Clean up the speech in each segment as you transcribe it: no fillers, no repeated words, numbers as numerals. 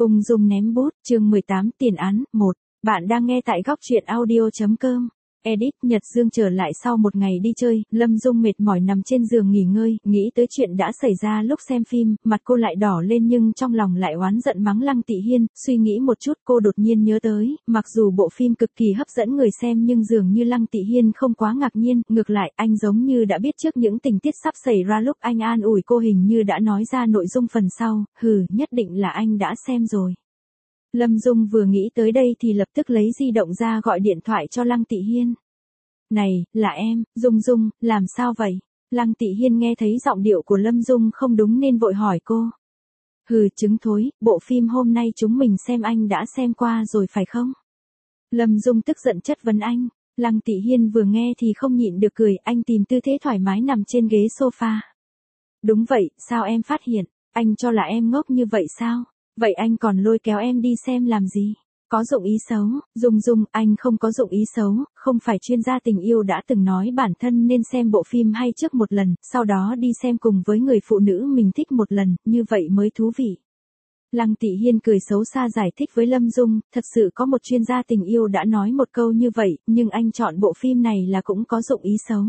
Ung dung ném bút, chương 18 tiền án, 1. Bạn đang nghe tại góc truyện audio.com. Edit Nhật Dương trở lại sau một ngày đi chơi, Lâm Dung mệt mỏi nằm trên giường nghỉ ngơi, nghĩ tới chuyện đã xảy ra lúc xem phim, mặt cô lại đỏ lên nhưng trong lòng lại oán giận mắng Lăng Tị Hiên, suy nghĩ một chút cô đột nhiên nhớ tới, mặc dù bộ phim cực kỳ hấp dẫn người xem nhưng dường như Lăng Tị Hiên không quá ngạc nhiên, ngược lại anh giống như đã biết trước những tình tiết sắp xảy ra lúc anh an ủi cô hình như đã nói ra nội dung phần sau, nhất định là anh đã xem rồi. Lâm Dung vừa nghĩ tới đây thì lập tức lấy di động ra gọi điện thoại cho Lăng Tị Hiên. Này, là em, Dung, làm sao vậy? Lăng Tị Hiên nghe thấy giọng điệu của Lâm Dung không đúng nên vội hỏi cô. Trứng thối, bộ phim hôm nay chúng mình xem anh đã xem qua rồi phải không? Lâm Dung tức giận chất vấn anh. Lăng Tị Hiên vừa nghe thì không nhịn được cười, anh tìm tư thế thoải mái nằm trên ghế sofa. Đúng vậy, sao em phát hiện? Anh cho là em ngốc như vậy sao? Vậy anh còn lôi kéo em đi xem làm gì? Có dụng ý xấu, Dung, anh không có dụng ý xấu, không phải chuyên gia tình yêu đã từng nói bản thân nên xem bộ phim hay trước một lần, sau đó đi xem cùng với người phụ nữ mình thích một lần, như vậy mới thú vị. Lăng Tị Hiên cười xấu xa giải thích với Lâm Dung, thật sự có một chuyên gia tình yêu đã nói một câu như vậy, nhưng anh chọn bộ phim này là cũng có dụng ý xấu.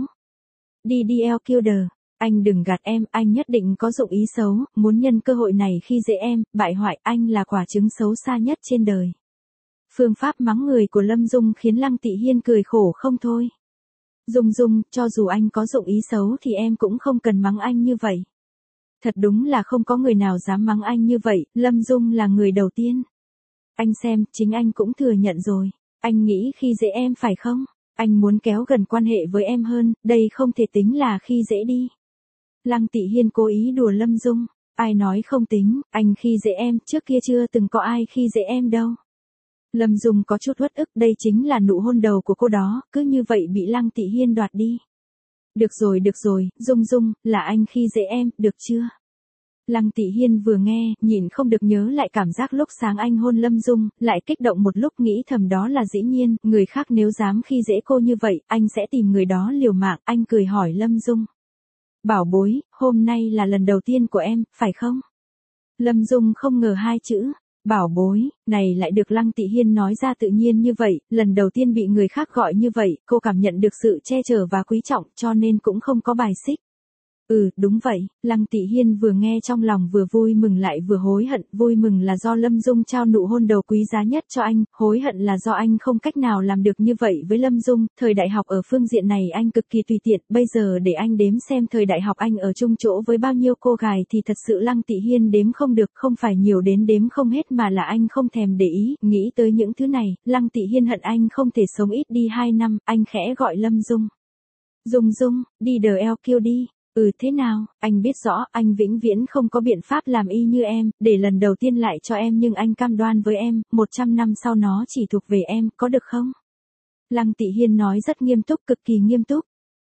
DDL Killer. Anh đừng gạt em, anh nhất định có dụng ý xấu, muốn nhân cơ hội này khi dễ em, bại hoại, anh là quả trứng xấu xa nhất trên đời. Phương pháp mắng người của Lâm Dung khiến Lăng Tị Hiên cười khổ không thôi. Dung, cho dù anh có dụng ý xấu thì em cũng không cần mắng anh như vậy. Thật đúng là không có người nào dám mắng anh như vậy, Lâm Dung là người đầu tiên. Anh xem, chính anh cũng thừa nhận rồi. Anh nghĩ khi dễ em phải không? Anh muốn kéo gần quan hệ với em hơn, đây không thể tính là khi dễ đi. Lăng Tị Hiên cố ý đùa Lâm Dung. Ai nói không tính, anh khi dễ em, trước kia chưa từng có ai khi dễ em đâu. Lâm Dung có chút uất ức, đây chính là nụ hôn đầu của cô đó, cứ như vậy bị Lăng Tị Hiên đoạt đi. Được rồi, Dung, là anh khi dễ em, được chưa? Lăng Tị Hiên vừa nghe, nhìn không được nhớ lại cảm giác lúc sáng anh hôn Lâm Dung, lại kích động một lúc nghĩ thầm đó là dĩ nhiên, người khác nếu dám khi dễ cô như vậy, anh sẽ tìm người đó liều mạng, anh cười hỏi Lâm Dung. Bảo bối, hôm nay là lần đầu tiên của em, phải không? Lâm Dung không ngờ hai chữ. Bảo bối, này lại được Lăng Tị Hiên nói ra tự nhiên như vậy, lần đầu tiên bị người khác gọi như vậy, cô cảm nhận được sự che chở và quý trọng cho nên cũng không có bài xích. Đúng vậy, Lăng Tị Hiên vừa nghe trong lòng vừa vui mừng lại vừa hối hận, vui mừng là do Lâm Dung trao nụ hôn đầu quý giá nhất cho anh, hối hận là do anh không cách nào làm được như vậy với Lâm Dung, thời đại học ở phương diện này anh cực kỳ tùy tiện, bây giờ để anh đếm xem thời đại học anh ở chung chỗ với bao nhiêu cô gái thì thật sự Lăng Tị Hiên đếm không được, không phải nhiều đến đếm không hết mà là anh không thèm để ý, nghĩ tới những thứ này, Lăng Tị Hiên hận anh không thể sống ít đi 2 năm, anh khẽ gọi Lâm Dung. Dung, đi DLQ đi. Thế nào, anh biết rõ, anh vĩnh viễn không có biện pháp làm y như em, để lần đầu tiên lại cho em nhưng anh cam đoan với em, 100 năm sau nó chỉ thuộc về em, có được không? Lăng Tị Hiên nói rất nghiêm túc, cực kỳ nghiêm túc.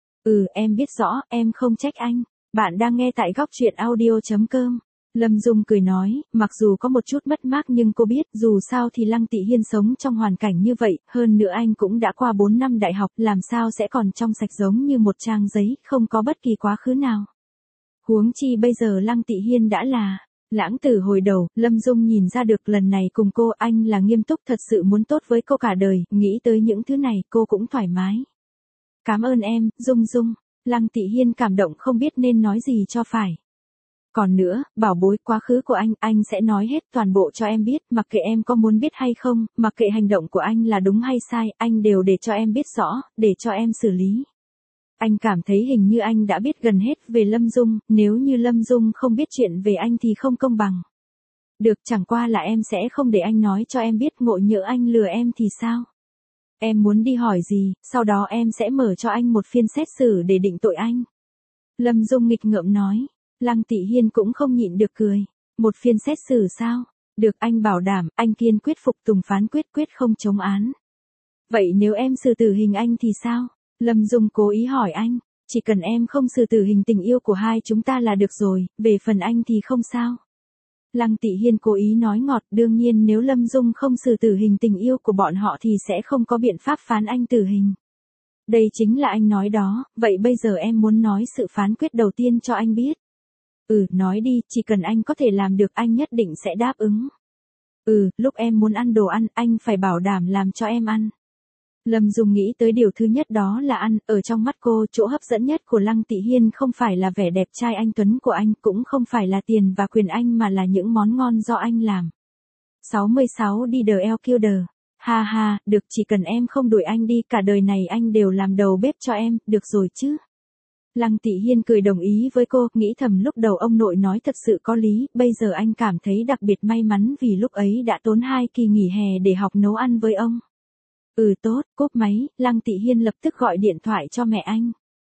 Em biết rõ, em không trách anh. Bạn đang nghe tại góc truyện audio.com. Lâm Dung cười nói, mặc dù có một chút mất mát nhưng cô biết, dù sao thì Lăng Tị Hiên sống trong hoàn cảnh như vậy, hơn nữa anh cũng đã qua 4 năm đại học, làm sao sẽ còn trong sạch giống như một trang giấy, không có bất kỳ quá khứ nào. Huống chi bây giờ Lăng Tị Hiên đã là lãng tử hồi đầu, Lâm Dung nhìn ra được lần này cùng cô anh là nghiêm túc thật sự muốn tốt với cô cả đời, nghĩ tới những thứ này cô cũng thoải mái. Cảm ơn em, Dung. Lăng Tị Hiên cảm động không biết nên nói gì cho phải. Còn nữa, bảo bối quá khứ của anh sẽ nói hết toàn bộ cho em biết, mặc kệ em có muốn biết hay không, mặc kệ hành động của anh là đúng hay sai, anh đều để cho em biết rõ, để cho em xử lý. Anh cảm thấy hình như anh đã biết gần hết về Lâm Dung, nếu như Lâm Dung không biết chuyện về anh thì không công bằng. Được, chẳng qua là em sẽ không để anh nói cho em biết, ngộ nhỡ anh lừa em thì sao? Em muốn đi hỏi gì, sau đó em sẽ mở cho anh một phiên xét xử để định tội anh. Lâm Dung nghịch ngợm nói. Lăng Tị Hiên cũng không nhịn được cười. Một phiên xét xử sao? Được, anh bảo đảm, anh kiên quyết phục tùng phán quyết, quyết không chống án. Vậy nếu em xử tử hình anh thì sao? Lâm Dung cố ý hỏi anh. Chỉ cần em không xử tử hình tình yêu của hai chúng ta là được rồi, về phần anh thì không sao. Lăng Tị Hiên cố ý nói ngọt, đương nhiên nếu Lâm Dung không xử tử hình tình yêu của bọn họ thì sẽ không có biện pháp phán anh tử hình. Đây chính là anh nói đó, vậy bây giờ em muốn nói sự phán quyết đầu tiên cho anh biết. Nói đi, chỉ cần anh có thể làm được anh nhất định sẽ đáp ứng. Lúc em muốn ăn đồ ăn, anh phải bảo đảm làm cho em ăn. Lâm Dung nghĩ tới điều thứ nhất đó là ăn, ở trong mắt cô, chỗ hấp dẫn nhất của Lăng Tị Hiên không phải là vẻ đẹp trai anh tuấn của anh, cũng không phải là tiền và quyền anh mà là những món ngon do anh làm. 66 đi The El Killer. Ha ha, được, chỉ cần em không đuổi anh đi, cả đời này anh đều làm đầu bếp cho em, được rồi chứ. Lăng Tị Hiên cười đồng ý với cô, nghĩ thầm lúc đầu ông nội nói thật sự có lý, bây giờ anh cảm thấy đặc biệt may mắn vì lúc ấy đã tốn 2 kỳ nghỉ hè để học nấu ăn với ông. Tốt, cúp máy, Lăng Tị Hiên lập tức gọi điện thoại cho mẹ anh.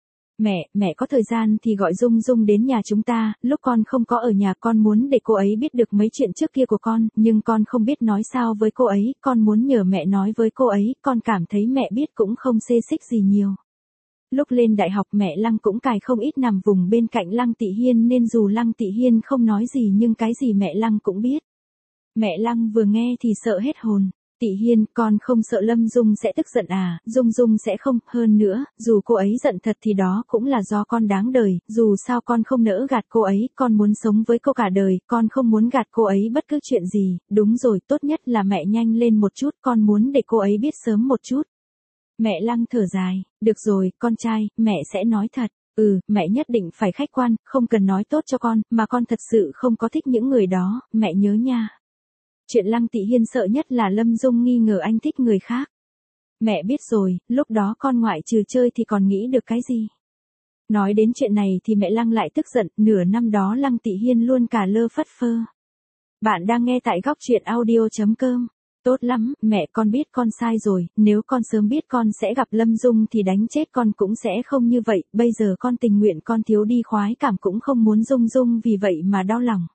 Mẹ có thời gian thì gọi Dung Dung đến nhà chúng ta, lúc con không có ở nhà con muốn để cô ấy biết được mấy chuyện trước kia của con, nhưng con không biết nói sao với cô ấy, con muốn nhờ mẹ nói với cô ấy, con cảm thấy mẹ biết cũng không xê xích gì nhiều. Lúc lên đại học mẹ Lăng cũng cài không ít nằm vùng bên cạnh Lăng Tị Hiên nên dù Lăng Tị Hiên không nói gì nhưng cái gì mẹ Lăng cũng biết. Mẹ Lăng vừa nghe thì sợ hết hồn. Tị Hiên, con không sợ Lâm Dung sẽ tức giận à? Dung Dung sẽ không, hơn nữa, dù cô ấy giận thật thì đó cũng là do con đáng đời, dù sao con không nỡ gạt cô ấy, con muốn sống với cô cả đời, con không muốn gạt cô ấy bất cứ chuyện gì, đúng rồi, tốt nhất là mẹ nhanh lên một chút, con muốn để cô ấy biết sớm một chút. Mẹ Lăng thở dài, được rồi, con trai, mẹ sẽ nói thật. Mẹ nhất định phải khách quan, không cần nói tốt cho con, mà con thật sự không có thích những người đó, mẹ nhớ nha. Chuyện Lăng Tị Hiên sợ nhất là Lâm Dung nghi ngờ anh thích người khác. Mẹ biết rồi, lúc đó con ngoại trừ chơi thì còn nghĩ được cái gì. Nói đến chuyện này thì mẹ Lăng lại tức giận, nửa năm đó Lăng Tị Hiên luôn cả lơ phất phơ. Bạn đang nghe tại góc truyện audio.com. Tốt lắm, mẹ con biết con sai rồi, nếu con sớm biết con sẽ gặp Lâm Dung thì đánh chết con cũng sẽ không như vậy, bây giờ con tình nguyện con thiếu đi khoái cảm cũng không muốn Dung Dung vì vậy mà đau lòng.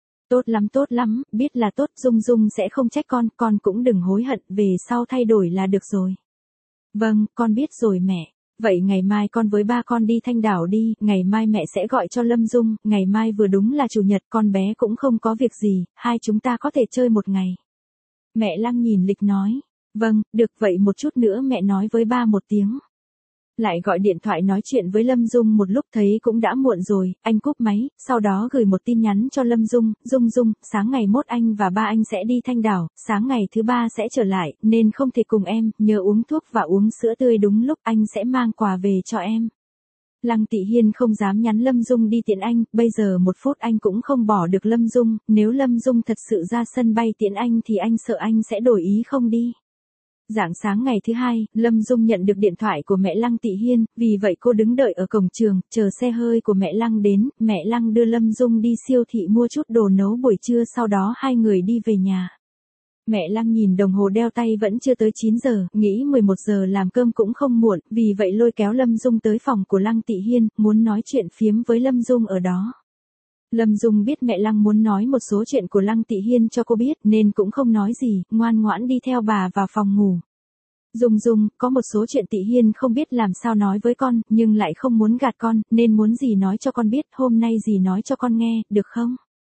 Tốt lắm, biết là tốt, Dung Dung sẽ không trách con cũng đừng hối hận, về sau thay đổi là được rồi. Vâng, con biết rồi mẹ. Vậy ngày mai con với ba con đi Thanh Đảo đi, ngày mai mẹ sẽ gọi cho Lâm Dung, ngày mai vừa đúng là chủ nhật, con bé cũng không có việc gì, hai chúng ta có thể chơi một ngày. Mẹ Lăng nhìn lịch nói, vâng, được vậy một chút nữa mẹ nói với ba một tiếng. Lại gọi điện thoại nói chuyện với Lâm Dung một lúc thấy cũng đã muộn rồi, anh cúp máy, sau đó gửi một tin nhắn cho Lâm Dung, Dung, sáng ngày mốt anh và ba anh sẽ đi Thanh Đảo, sáng ngày thứ ba sẽ trở lại, nên không thể cùng em, nhớ uống thuốc và uống sữa tươi đúng lúc, anh sẽ mang quà về cho em. Lăng Tị Hiên không dám nhắn Lâm Dung đi tiễn anh, bây giờ một phút anh cũng không bỏ được Lâm Dung, nếu Lâm Dung thật sự ra sân bay tiễn anh thì anh sợ anh sẽ đổi ý không đi. Rạng sáng ngày thứ hai, Lâm Dung nhận được điện thoại của mẹ Lăng Tị Hiên, vì vậy cô đứng đợi ở cổng trường, chờ xe hơi của mẹ Lăng đến, mẹ Lăng đưa Lâm Dung đi siêu thị mua chút đồ nấu buổi trưa sau đó hai người đi về nhà. Mẹ Lăng nhìn đồng hồ đeo tay vẫn chưa tới 9 giờ, nghĩ 11 giờ làm cơm cũng không muộn, vì vậy lôi kéo Lâm Dung tới phòng của Lăng Tị Hiên, muốn nói chuyện phiếm với Lâm Dung ở đó. Lâm Dung biết mẹ Lăng muốn nói một số chuyện của Lăng Tị Hiên cho cô biết nên cũng không nói gì, ngoan ngoãn đi theo bà vào phòng ngủ. Dung, có một số chuyện Tị Hiên không biết làm sao nói với con, nhưng lại không muốn gạt con, nên muốn gì nói cho con biết, hôm nay gì nói cho con nghe, được không?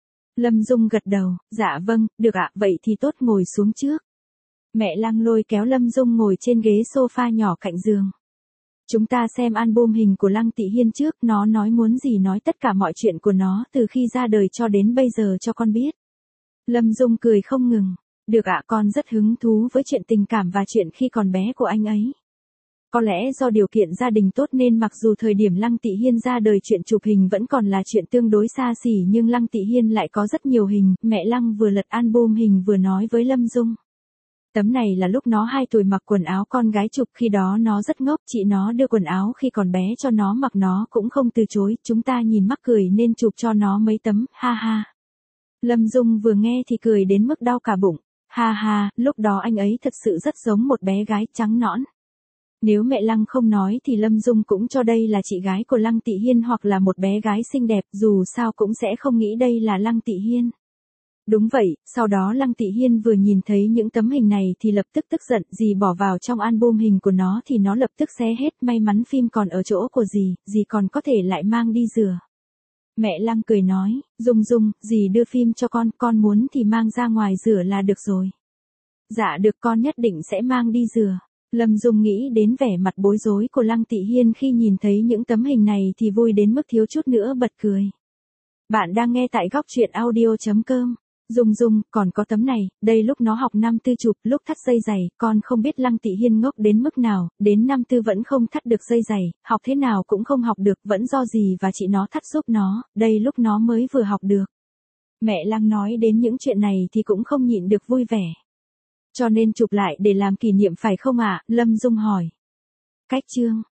Lâm Dung gật đầu, dạ vâng, được ạ, vậy thì tốt, ngồi xuống trước. Mẹ Lăng lôi kéo Lâm Dung ngồi trên ghế sofa nhỏ cạnh giường. Chúng ta xem album hình của Lăng Tị Hiên trước, nó nói muốn gì nói tất cả mọi chuyện của nó từ khi ra đời cho đến bây giờ cho con biết. Lâm Dung cười không ngừng. Được ạ, con rất hứng thú với chuyện tình cảm và chuyện khi còn bé của anh ấy. Có lẽ do điều kiện gia đình tốt nên mặc dù thời điểm Lăng Tị Hiên ra đời chuyện chụp hình vẫn còn là chuyện tương đối xa xỉ nhưng Lăng Tị Hiên lại có rất nhiều hình, mẹ Lăng vừa lật album hình vừa nói với Lâm Dung. Tấm này là lúc nó 2 tuổi mặc quần áo con gái chụp, khi đó nó rất ngốc, chị nó đưa quần áo khi còn bé cho nó mặc nó cũng không từ chối, chúng ta nhìn mắc cười nên chụp cho nó mấy tấm, ha ha. Lâm Dung vừa nghe thì cười đến mức đau cả bụng, ha ha, lúc đó anh ấy thật sự rất giống một bé gái trắng nõn. Nếu mẹ Lăng không nói thì Lâm Dung cũng cho đây là chị gái của Lăng Tị Hiên hoặc là một bé gái xinh đẹp, dù sao cũng sẽ không nghĩ đây là Lăng Tị Hiên. Đúng vậy, sau đó Lăng Tị Hiên vừa nhìn thấy những tấm hình này thì lập tức tức giận, dì bỏ vào trong album hình của nó thì nó lập tức xé hết, may mắn phim còn ở chỗ của dì còn có thể lại mang đi rửa. Mẹ Lăng cười nói, Dung, dì đưa phim cho con muốn thì mang ra ngoài rửa là được rồi. Dạ được, con nhất định sẽ mang đi rửa. Lâm Dung nghĩ đến vẻ mặt bối rối của Lăng Tị Hiên khi nhìn thấy những tấm hình này thì vui đến mức thiếu chút nữa bật cười. Bạn đang nghe tại góc truyện audio.com. Dung Dung, còn có tấm này, đây lúc nó học năm tư chụp, lúc thắt dây giày, con không biết Lăng Tị Hiên ngốc đến mức nào, đến năm tư vẫn không thắt được dây giày, học thế nào cũng không học được, vẫn do dì và chị nó thắt giúp nó, đây lúc nó mới vừa học được. Mẹ Lăng nói đến những chuyện này thì cũng không nhịn được vui vẻ. Cho nên chụp lại để làm kỷ niệm phải không ạ? Lâm Dung hỏi. Cách chương